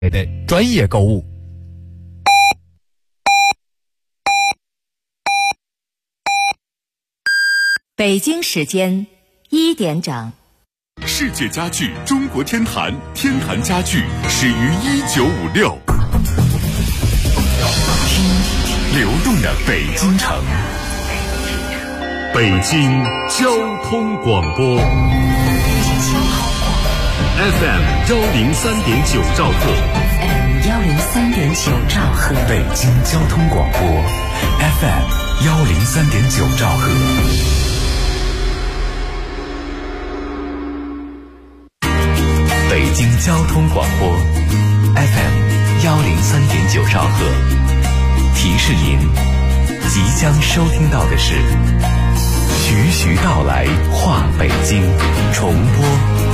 的专业购物。 北京时间1点整。 世界家具中国天坛，天坛家具始于1956。听流动的北京城，北京交通广播 FM 103.9兆赫 103.9兆赫， 北京交通广播 FM 103.9兆赫。北京交通广播 FM 103.9兆赫，提示您即将收听到的是徐徐道来话北京重播。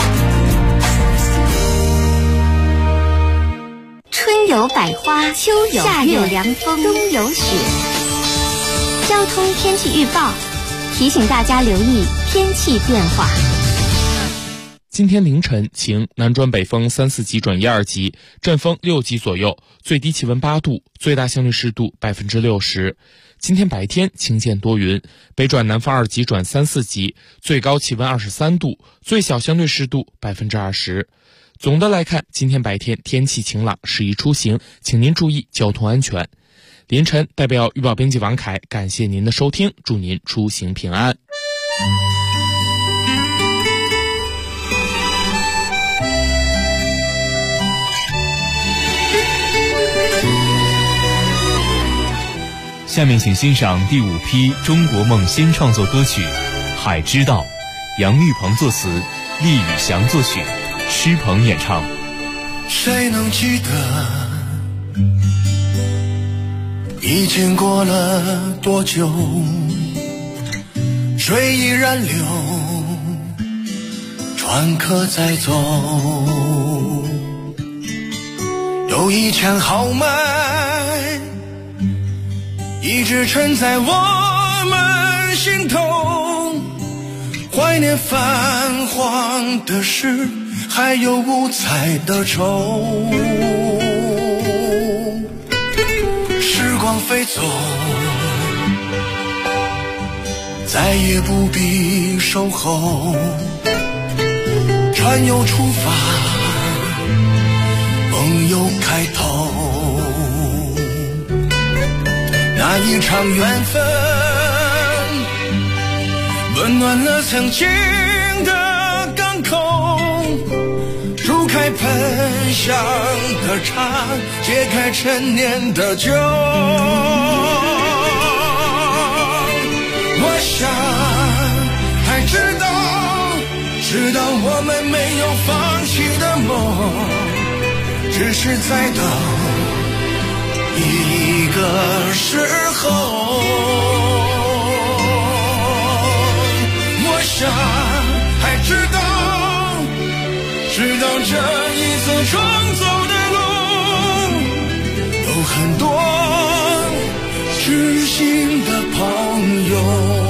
春有百花，秋有夏有凉风，冬有雪。交通天气预报提醒大家留意天气变化。 今天凌晨晴，南转北风3、4级转1、2级，阵风6级左右，最低气温8度，最大相对湿度60%。今天白天晴间多云，北转南风2级转3、4级，最高气温23度，最小相对湿度20%。总的来看，今天白天天气晴朗，适宜出行，请您注意交通安全。凌晨代表预报编辑王凯感谢您的收听，祝您出行平安。 下面请欣赏第5批中国梦新创作歌曲《海之道》，杨玉鹏作词，厉宇翔作曲，施鹏演唱。 谁能记得已经过了多久，水依然流，船客在走，有一腔豪迈一直沉在我们心头，怀念泛黄的诗，还有五彩的愁。时光飞走，再也不必守候，船又出发，梦又开头。那一场缘分温暖了曾经的港口，煮开喷香的茶，解开陈年的酒。我想还知道我们没有放弃的梦，只是在等一个时候。我想还知道这一次重走的路，有很多知心的朋友。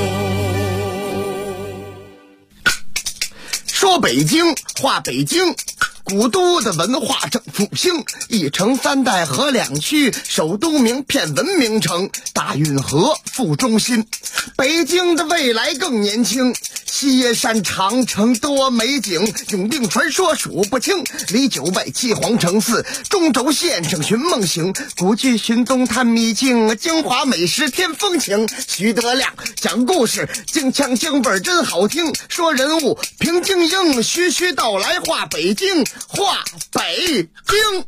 说北京话北京，古都的文化正复兴，一城三代河两区，首都名片文明城，大运河副中心。北京的未来更年轻，西山长城多美景，永定传说数不清，离九外七皇城寺，中轴线上寻梦行，古剧寻踪探秘境，京华美食添风情。徐德亮讲故事，京腔京味真好听，说人物评京英，徐徐道来话北京，话北京。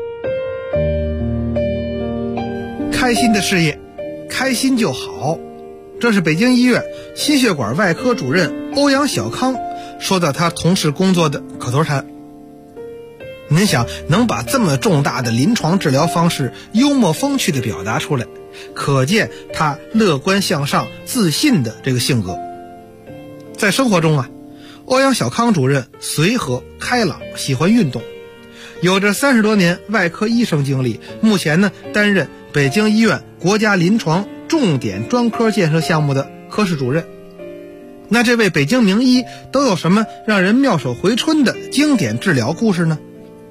开心的事业，开心就好。这是北京医院心血管外科主任欧阳小康说到他同事工作的口头禅。您想，能把这么重大的临床治疗方式幽默风趣地表达出来，可见他乐观向上自信的这个性格。在生活中啊，欧阳小康主任随和开朗，喜欢运动，有着30多年外科医生经历，目前呢担任北京医院国家临床重点专科建设项目的科室主任。那这位北京名医都有什么让人妙手回春的经典治疗故事呢？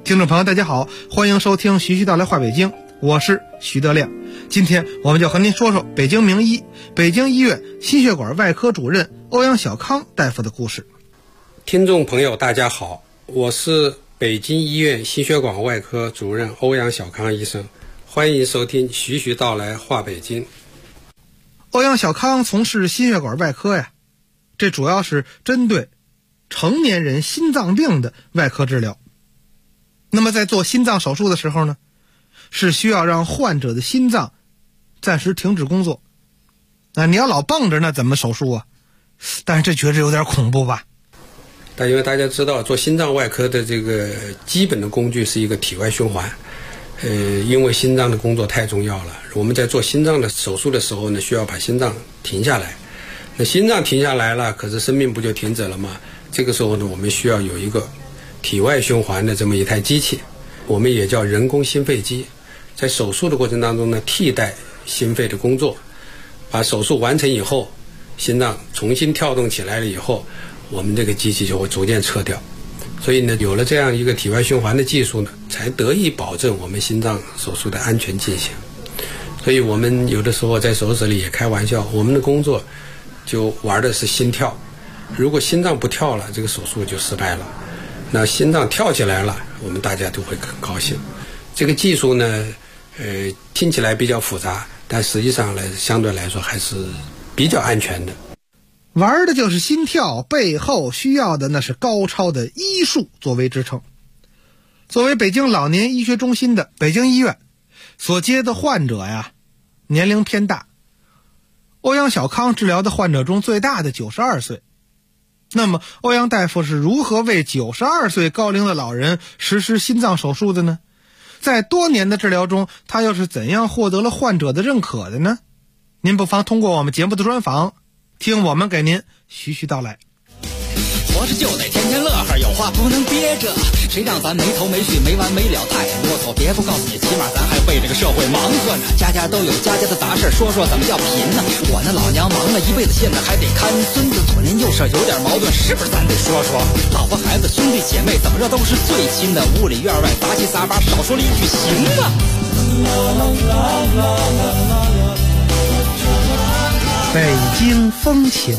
听众朋友大家好，欢迎收听徐徐道来话北京，我是徐德亮。今天我们就和您说说北京名医、北京医院心血管外科主任欧阳小康大夫的故事。 听众朋友大家好，我是北京医院心血管外科主任欧阳小康医生，欢迎收听徐徐道来话北京。 欧阳小康从事心血管外科呀，这主要是针对成年人心脏病的外科治疗。那么在做心脏手术的时候呢，是需要让患者的心脏暂时停止工作。你要老蹦着，那怎么手术啊？但是这确实有点恐怖吧。 但因为大家知道做心脏外科的这个基本的工具是一个体外循环，因为心脏的工作太重要了，我们在做心脏的手术的时候呢，需要把心脏停下来。那心脏停下来了，可是生命不就停止了吗？这个时候呢，我们需要有一个体外循环的这么一台机器，我们也叫人工心肺机，在手术的过程当中呢，替代心肺的工作，把手术完成以后，心脏重新跳动起来了以后，我们这个机器就会逐渐撤掉。所以呢，有了这样一个体外循环的技术呢，才得以保证我们心脏手术的安全进行。所以我们有的时候在手术室里也开玩笑，我们的工作就玩的是心跳，如果心脏不跳了，这个手术就失败了。那心脏跳起来了，我们大家都会很高兴。这个技术呢，听起来比较复杂，但实际上呢，相对来说还是比较安全的。 玩的就是心跳，背后需要的那是高超的医术作为支撑。作为北京老年医学中心的北京医院所接的患者呀，年龄偏大。欧阳小康治疗的患者中最大的92岁。那么欧阳大夫是如何为92岁高龄的老人实施心脏手术的呢？在多年的治疗中，他又是怎样获得了患者的认可的呢？您不妨通过我们节目的专访，听我们给您徐徐道来。 活着就得天天乐呵，有话不能憋着，谁让咱没头没绪没完没了太啰嗦，别不告诉你，起码咱还为这个社会忙活呢。家家都有家家的杂事，说说怎么叫贫呢？我那老娘忙了一辈子，现在还得看孙子，左邻右舍有点矛盾，是不是咱得说说？老婆孩子兄弟姐妹怎么着都是最亲的，屋里院外杂七杂八，少说了一句行吗？ 北京风情。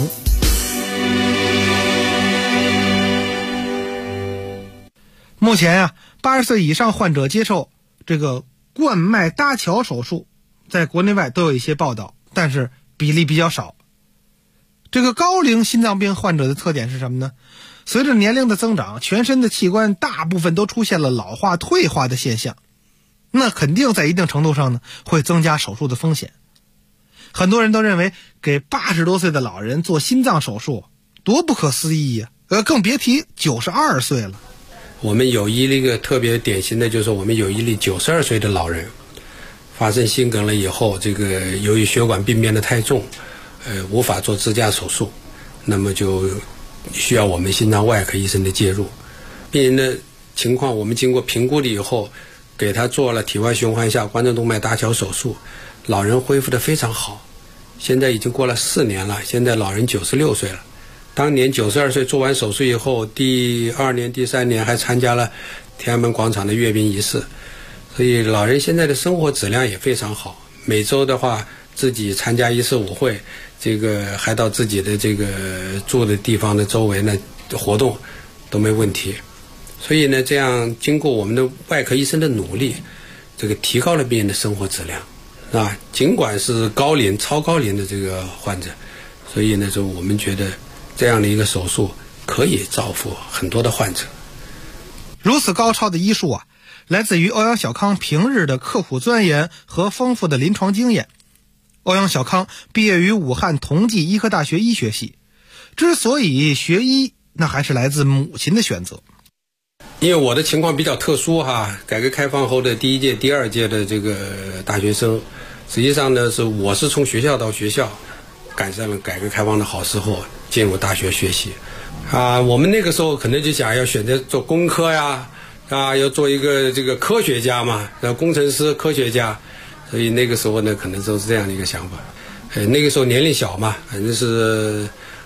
目前呀，80岁以上患者接受这个冠脉搭桥手术，在国内外都有一些报道，但是比例比较少。这个高龄心脏病患者的特点是什么呢？随着年龄的增长，全身的器官大部分都出现了老化退化的现象，那肯定在一定程度上呢，会增加手术的风险。很多人都认为给80多岁的老人做心脏手术多不可思议呀，更别提92岁了。 我们有一个特别典型的，就是我们有一例92岁的老人发生心梗了以后，这个由于血管病变得太重，无法做支架手术，那么就需要我们心脏外科医生的介入。病人的情况我们经过评估了以后，给他做了体外循环下冠状动脉搭桥手术，老人恢复得非常好，现在已经过了4年了，现在老人96岁了。当年92岁做完手术以后，第2年第3年还参加了天安门广场的阅兵仪式，所以老人现在的生活质量也非常好。每周的话自己参加一次舞会，这个还到自己的这个住的地方的周围呢活动都没问题。所以呢，这样经过我们的外科医生的努力，这个提高了病人的生活质量啊。尽管是高龄超高龄的这个患者，所以呢，就我们觉得这样的一个手术可以造福很多的患者。 如此高超的医术啊，来自于欧阳小康平日的刻苦钻研和丰富的临床经验。欧阳小康毕业于武汉同济医科大学医学系，之所以学医，那还是来自母亲的选择。 因为我的情况比较特殊哈，改革开放后的第1届、第2届的这个大学生，实际上呢我是从学校到学校，赶上了改革开放的好时候，进入大学学习啊。我们那个时候可能就想要选择做工科呀，要做一个这个科学家嘛，工程师、科学家，所以那个时候呢可能都是这样的一个想法。那个时候年龄小嘛，反正是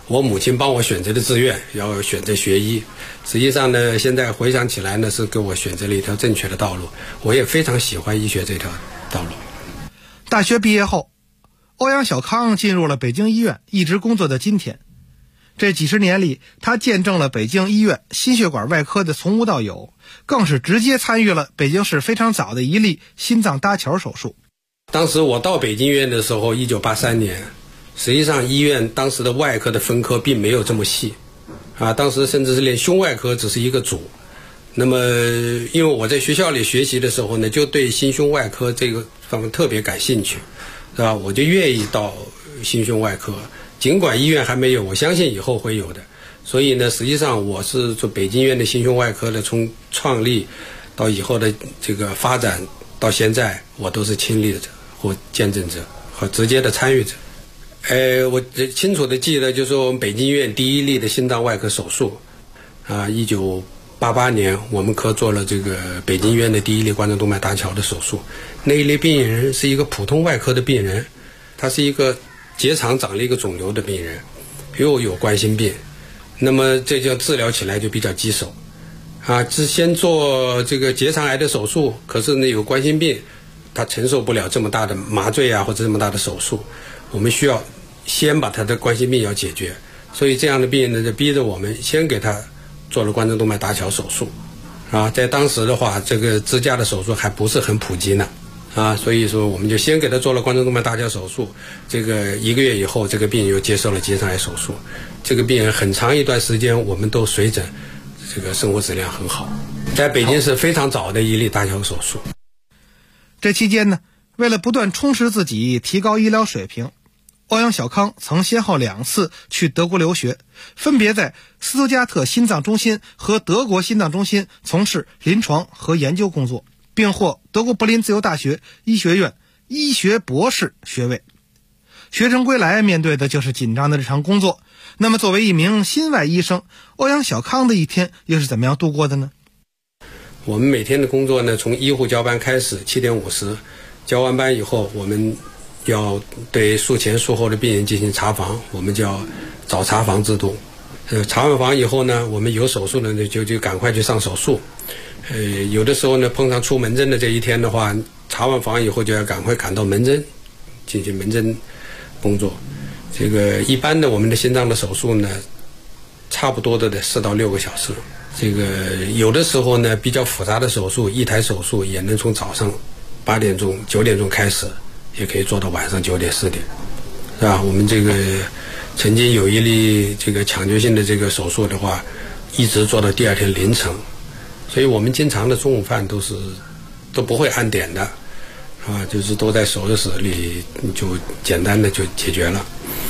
我母亲帮我选择的志愿，要选择学医。实际上呢，现在回想起来呢，是给我选择了一条正确的道路。我也非常喜欢医学这条道路。 大学毕业后，欧阳小康进入了北京医院，一直工作到今天。这几十年里，他见证了北京医院心血管外科的从无到有，更是直接参与了北京市非常早的一例心脏搭桥手术。 当时我到北京医院的时候，1983年，实际上医院当时的外科的分科并没有这么细，当时甚至是连胸外科只是一个组。那么因为我在学校里学习的时候呢，就对心胸外科这个方面特别感兴趣，是吧？我就愿意到心胸外科。尽管医院还没有，我相信以后会有的。所以呢，实际上我是做北京医院的心胸外科的，从创立到以后的这个发展到现在，我都是亲历者或见证者和直接的参与者。我清楚的记得，就是我们北京医院第一例的心脏外科手术，1988年我们科做了这个北京医院的第一例冠状动脉搭桥的手术。那一例病人是一个普通外科的病人，他是一个结肠长了一个肿瘤的病人，又有冠心病，那么这就治疗起来就比较棘手先做这个结肠癌的手术，可是呢有冠心病，他承受不了这么大的麻醉或者这么大的手术，我们需要先把他的冠心病要解决，所以这样的病人呢就逼着我们先给他做了冠状动脉搭桥手术在当时的话，这个支架的手术还不是很普及呢所以说我们就先给他做了冠状动脉搭桥手术。这个1个月以后，这个病人又接受了结肠癌手术。这个病人很长一段时间我们都随诊，这个生活质量很好，在北京是非常早的一例搭桥手术。 这期间呢，为了不断充实自己，提高医疗水平，欧阳小康曾先后2次去德国留学，分别在斯图加特心脏中心和德国心脏中心从事临床和研究工作，并获德国柏林自由大学医学院医学博士学位。学成归来，面对的就是紧张的日常工作。那么作为一名心外医生，欧阳小康的一天又是怎么样度过的呢？ 我们每天的工作呢，从医护交班开始，7点50，交完班以后，我们要对术前术后的病人进行查房，我们叫早查房制度。查完房以后呢，我们有手术的就赶快去上手术。有的时候呢，碰上出门诊的这一天的话，查完房以后就要赶快赶到门诊进行门诊工作。这个一般的我们的心脏的手术呢，差不多的4到6个小时。这个有的时候呢，比较复杂的手术，一台手术也能从早上8点钟、9点钟开始，也可以做到晚上9点、10点，是吧？我们这个曾经有一例这个抢救性的这个手术的话，一直做到第2天凌晨。所以我们经常的中午饭都不会按点的就是都在手术室里就简单的就解决了。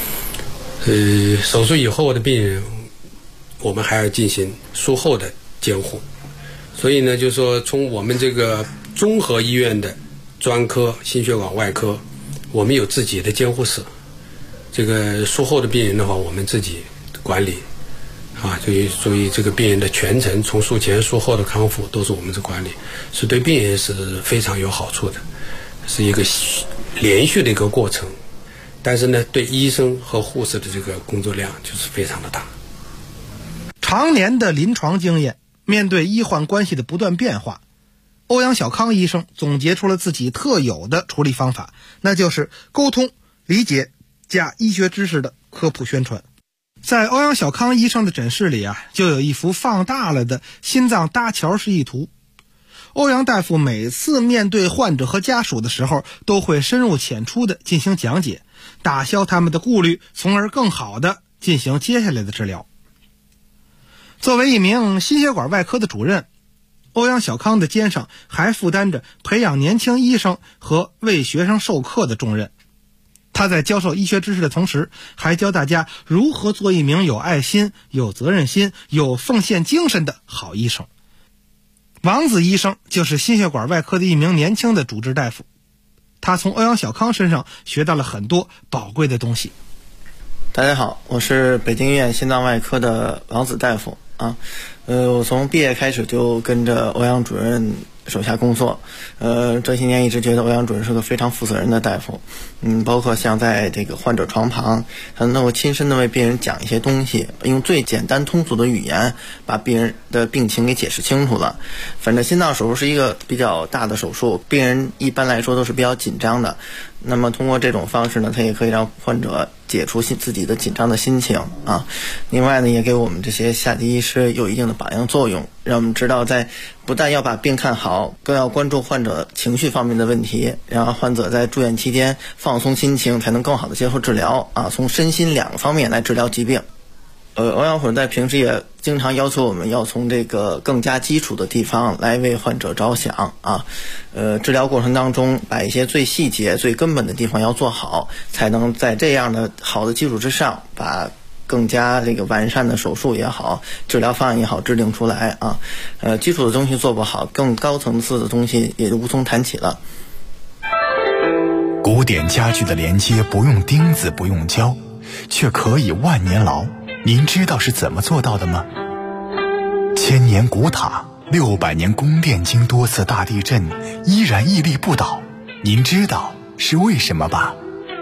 手术以后的病人我们还要进行术后的监护，所以呢就是说从我们这个综合医院的专科心血管外科，我们有自己的监护室，这个术后的病人的话我们自己管理所以这个病人的全程从术前术后的康复都是我们的管理，是对病人是非常有好处的，是一个连续的一个过程。但是呢，对医生和护士的这个工作量就是非常的大。 常年的临床经验，面对医患关系的不断变化，欧阳小康医生总结出了自己特有的处理方法，那就是沟通、理解加医学知识的科普宣传。在欧阳小康医生的诊室里就有一幅放大了的心脏搭桥示意图。欧阳大夫每次面对患者和家属的时候，都会深入浅出的进行讲解，打消他们的顾虑，从而更好的进行接下来的治疗。作为一名心血管外科的主任，欧阳小康的肩上还负担着培养年轻医生和为学生授课的重任。他在教授医学知识的同时，还教大家如何做一名有爱心、有责任心、有奉献精神的好医生。王子医生就是心血管外科的一名年轻的主治大夫，他从欧阳小康身上学到了很多宝贵的东西。 大家好，我是北京医院心脏外科的王子大夫我从毕业开始就跟着欧阳主任手下工作。这些年一直觉得欧阳主任是个非常负责任的大夫。包括像在这个患者床旁，他能够亲身的为病人讲一些东西，用最简单通俗的语言把病人的病情给解释清楚了。反正心脏手术是一个比较大的手术，病人一般来说都是比较紧张的。那么通过这种方式呢，他也可以让患者解除自己的紧张的心情啊。另外呢，也给我们这些下级医师有一定的榜样作用，让我们知道在不但要把病看好，更要关注患者情绪方面的问题，让患者在住院期间放松心情，才能更好的接受治疗啊。从身心两个方面来治疗疾病。欧阳主任在平时也经常要求我们要从这个更加基础的地方来为患者着想啊。治疗过程当中把一些最细节最根本的地方要做好，才能在这样的好的基础之上把更加这个完善的手术也好，治疗方案也好制定出来啊。基础的东西做不好，更高层次的东西也就无从谈起了。 古典家具的连接不用钉子不用胶，却可以万年牢，您知道是怎么做到的吗？1000年古塔，600年宫殿，经多次大地震依然屹立不倒，您知道是为什么吧？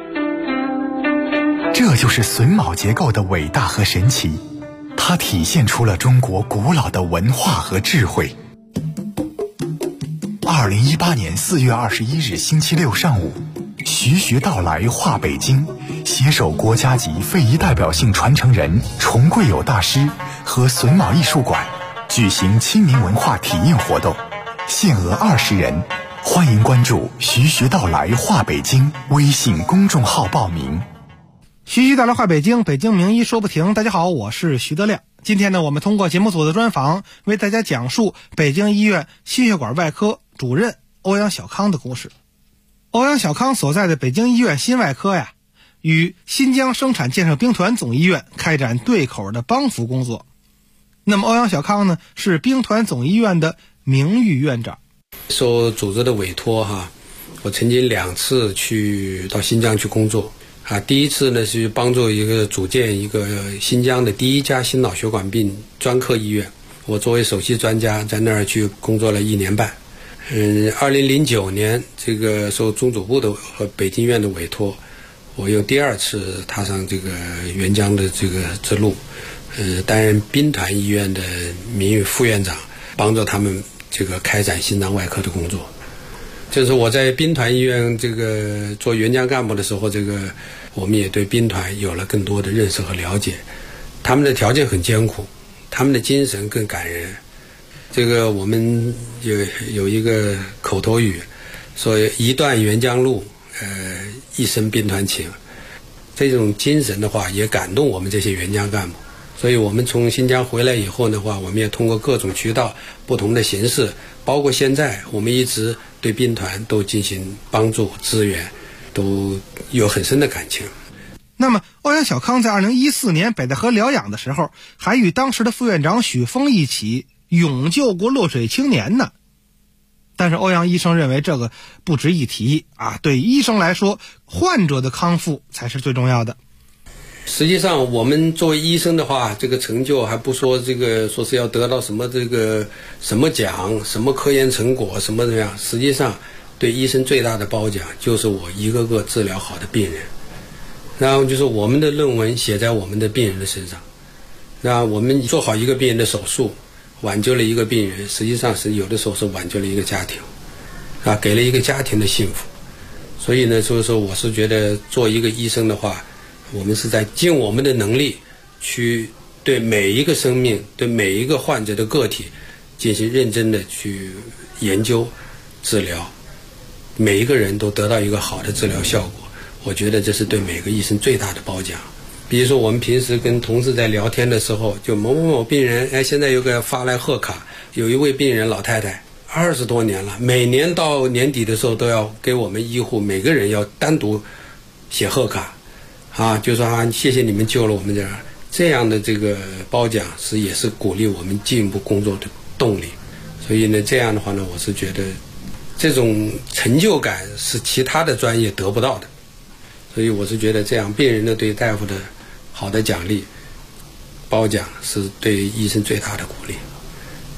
这就是榫卯结构的伟大和神奇，它体现出了中国古老的文化和智慧。2018年4月21日星期六上午，徐徐道来画北京携手国家级非遗代表性传承人崇贵友大师和榫卯艺术馆举行亲民文化体验活动，限额20人，欢迎关注徐徐道来画北京微信公众号报名。 徐徐道来画北京，北京名医说不停。大家好，我是徐德亮。今天呢，我们通过节目组的专访，为大家讲述北京医院心血管外科主任欧阳小康的故事。欧阳小康所在的北京医院心外科呀，与新疆生产建设兵团总医院开展对口的帮扶工作。那么欧阳小康呢，是兵团总医院的名誉院长。 受组织的委托我曾经2次去到新疆去工作第一次呢是帮助组建一个新疆的第一家心脑血管病专科医院，我作为首席专家在那儿去工作了1年半。2009年这个受中组部的和北京院的委托，我又第2次踏上这个援疆的这个之路，担任兵团医院的名誉副院长，帮助他们这个开展心脏外科的工作。就是我在兵团医院这个做援疆干部的时候，这个我们也对兵团有了更多的认识和了解。他们的条件很艰苦，他们的精神更感人。这个我们有一个口头语，说一段援疆路，一生兵团情。这种精神的话，也感动我们这些援疆干部。所以我们从新疆回来以后的话，我们也通过各种渠道、不同的形式，包括现在我们一直对兵团都进行帮助支援，都有很深的感情。 那么欧阳小康在2014年北戴河疗养的时候，还与当时的副院长许峰一起勇救过落水青年呢。但是欧阳医生认为这个不值一提对医生来说，患者的康复才是最重要的。 实际上我们作为医生的话，这个成就还不说说是要得到什么什么奖、什么科研成果什么样，实际上对医生最大的褒奖就是我一个个治疗好的病人，然后就是我们的论文写在我们的病人的身上，那我们做好一个病人的手术，挽救了一个病人，实际上是有的时候是挽救了一个家庭给了一个家庭的幸福。所以呢，所以说我是觉得做一个医生的话，我们是在尽我们的能力去对每一个生命、对每一个患者的个体进行认真的去研究治疗，每一个人都得到一个好的治疗效果，我觉得这是对每个医生最大的褒奖。比如说我们平时跟同事在聊天的时候，就某某某病人现在有个发来贺卡，有一位病人老太太20多年了，每年到年底的时候都要给我们医护每个人要单独写贺卡就说谢谢你们救了我们这样的这个褒奖也是鼓励我们进一步工作的动力。所以呢，这样的话呢，我是觉得这种成就感是其他的专业得不到的。所以我是觉得这样病人的对大夫的好的奖励褒奖是对医生最大的鼓励。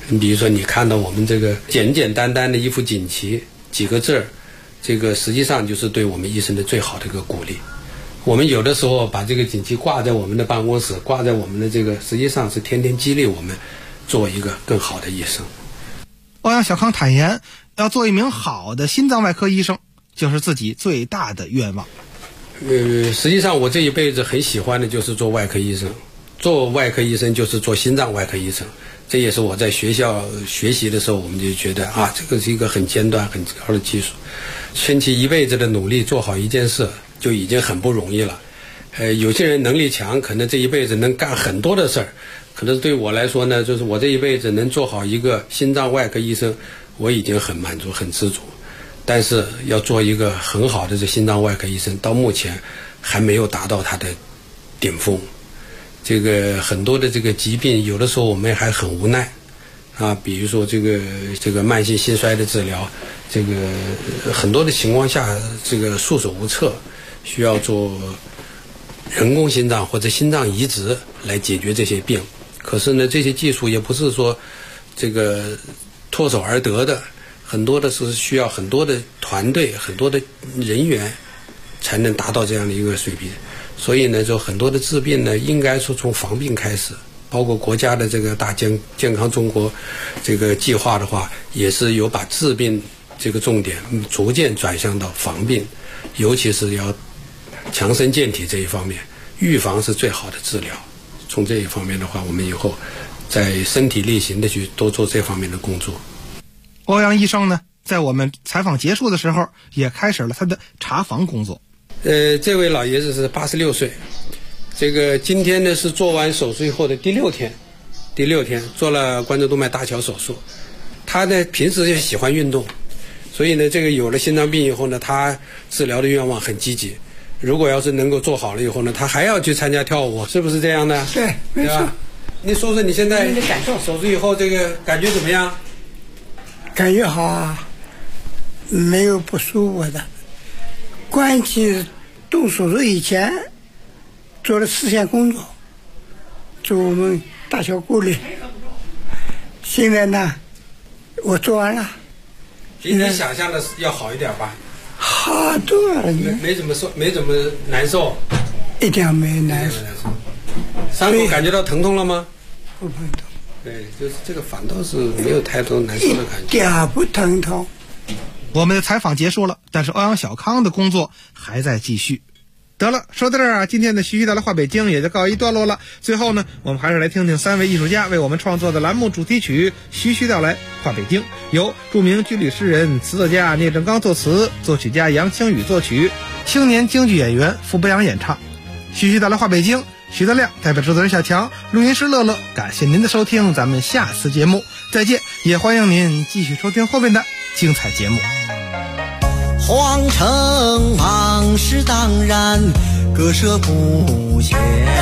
你比如说，你看到我们这个简简单单的一副锦旗，几个字儿，这个实际上就是对我们医生的最好的一个鼓励。我们有的时候把这个锦旗挂在我们的办公室，挂在我们的这个，实际上是天天激励我们做一个更好的医生。 欧阳小康坦言，要做一名好的心脏外科医生，就是自己最大的愿望。 实际上我这一辈子很喜欢的就是做外科医生，做外科医生就是做心脏外科医生。这也是我在学校学习的时候，我们就觉得这个是一个很尖端很高的技术，倾其一辈子的努力做好一件事就已经很不容易了。有些人能力强，可能这一辈子能干很多的事儿，可能对我来说呢，就是我这一辈子能做好一个心脏外科医生，我已经很满足很知足。但是要做一个很好的这心脏外科医生，到目前还没有达到他的顶峰。这个很多的这个疾病，有的时候我们还很无奈比如说这个慢性心衰的治疗，这个很多的情况下这个束手无策，需要做人工心脏或者心脏移植来解决这些病。可是呢，这些技术也不是说这个唾手而得的，很多的是需要很多的团队、很多的人员才能达到这样的一个水平。所以呢，就很多的治病呢，应该说从防病开始，包括国家的这个大健康中国这个计划的话，也是有把治病这个重点逐渐转向到防病，尤其是要强身健体这一方面，预防是最好的治疗。从这一方面的话，我们以后在身体力行的去多做这方面的工作。 欧阳医生呢，在我们采访结束的时候，也开始了他的查房工作。 这位老爷子是86岁，这个今天呢是做完手术以后的第六天做了冠状动脉搭桥手术。他呢平时就喜欢运动，所以呢这个有了心脏病以后呢，他治疗的愿望很积极。如果要是能够做好了以后呢，他还要去参加跳舞，是不是这样的？ 对，没错。 你说说你现在感受，手术以后这个感觉怎么样？ 感觉好啊，没有不舒服的。关系动手术以前做了4项工作，做我们搭桥过滤。现在呢，我做完了。 比你想象的要好一点吧？ 好多了， 没怎么难受， 一点没难受。 伤口感觉到疼痛了吗？ 不疼痛。 对，就是这个反倒是没有太多难受的感觉， 一点不疼痛。 我们的采访结束了，但是欧阳小康的工作还在继续。得了，说到这儿今天的徐徐道来话北京也就告一段落了。最后呢，我们还是来听听3位艺术家为我们创作的栏目主题曲《徐徐道来话北京》，由著名军旅诗人、词作家聂政刚作词，作曲家杨清宇作曲，青年京剧演员傅博阳演唱。徐徐道来话北京，徐德亮代表制作人小强，录音师乐乐，感谢您的收听，咱们下次节目再见，也欢迎您继续收听后面的精彩节目。 皇城往事当然割舍不下，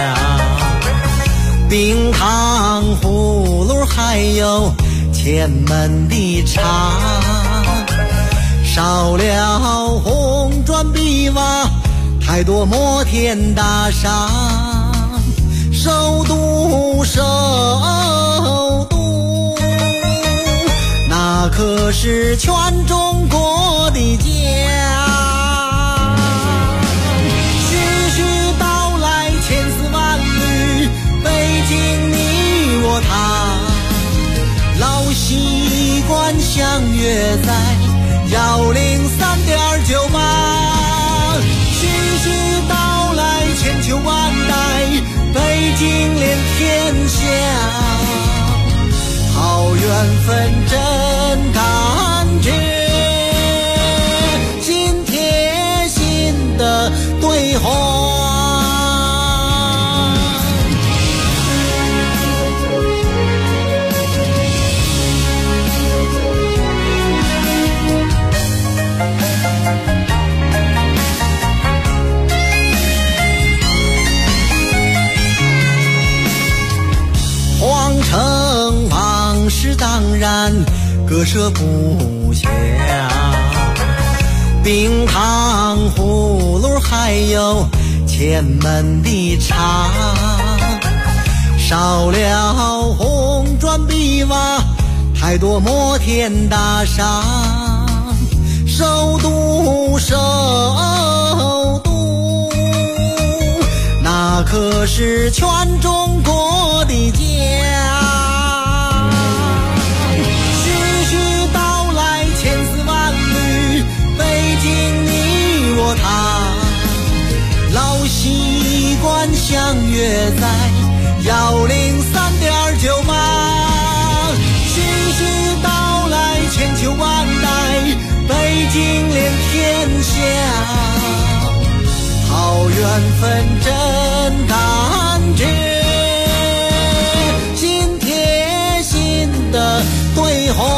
冰糖葫芦还有前门的茶，少了红砖碧瓦，太多摩天大厦，首都那可是全中国的家。徐徐道来千丝万缕，北京你我他，老习惯相约在103.98。徐徐道来千秋万代，北京连天下。好缘分真感觉，心贴心的对话。皇城往事当然割舍不下，冰糖葫芦还有前门的茶，少了红砖碧瓦， 太多摩天大厦，首都首都，那可是全中国的家。徐徐道来千丝万缕，北京你我他，老习惯相约在103.9码。徐徐道来千秋万代，北京连天下，好缘分真感觉，心贴心的对话。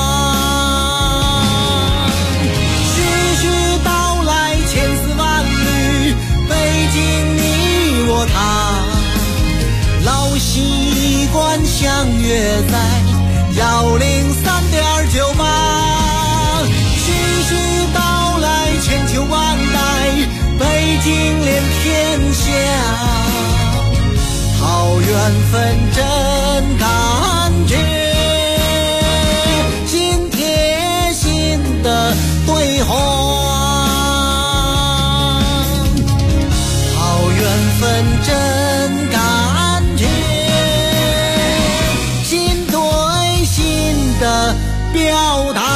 徐徐道来千丝万缕，北京你我他，老习惯相约在103.9码。徐徐道来千秋万代，北京连天下，好缘分真感觉，心贴心的对话。好缘分真感觉，心对心的表达。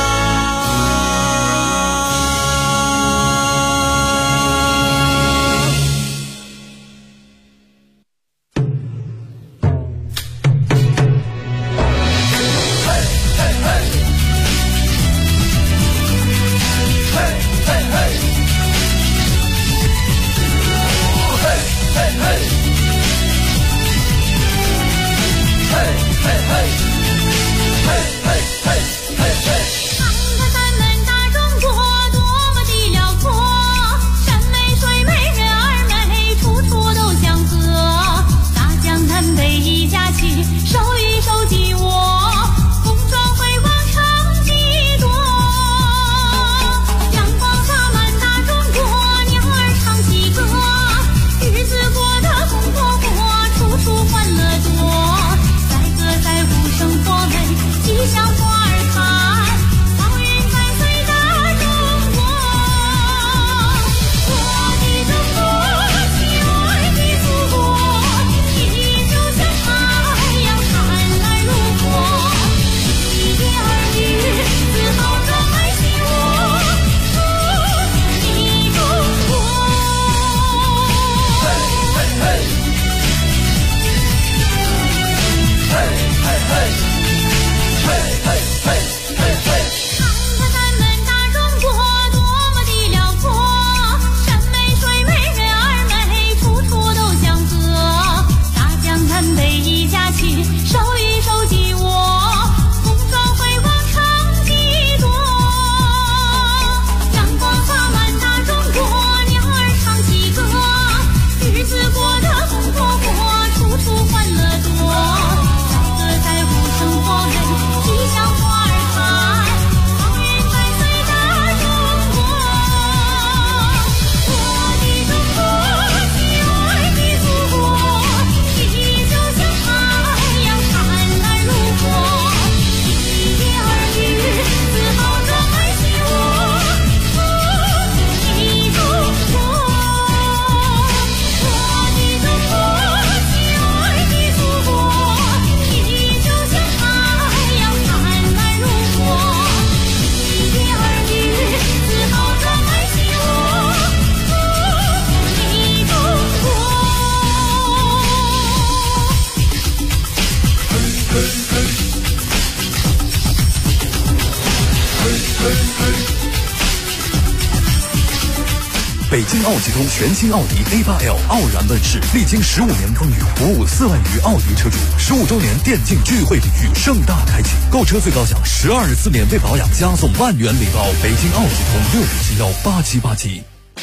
北京奥吉通全新奥迪 A8L 傲然问世，历经15年风雨，服务4万余奥迪车主。15周年电竞聚会礼遇盛大开启，购车最高享12次免费保养，加送1万元礼包。北京奥吉通65718787。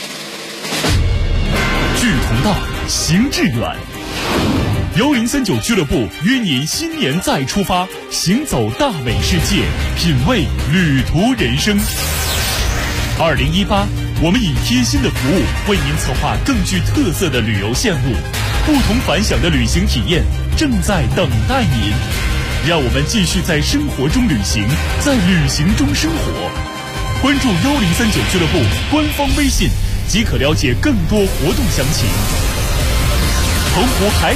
志同道，行致远。1039俱乐部约您新年再出发，行走大美世界，品味旅途人生。2018，我们以贴心的服务为您策划更具特色的旅游线路，不同凡响的旅行体验正在等待您。 让我们继续在生活中旅行，在旅行中生活。关注1039俱乐部官方微信，即可了解更多活动详情。澎湖海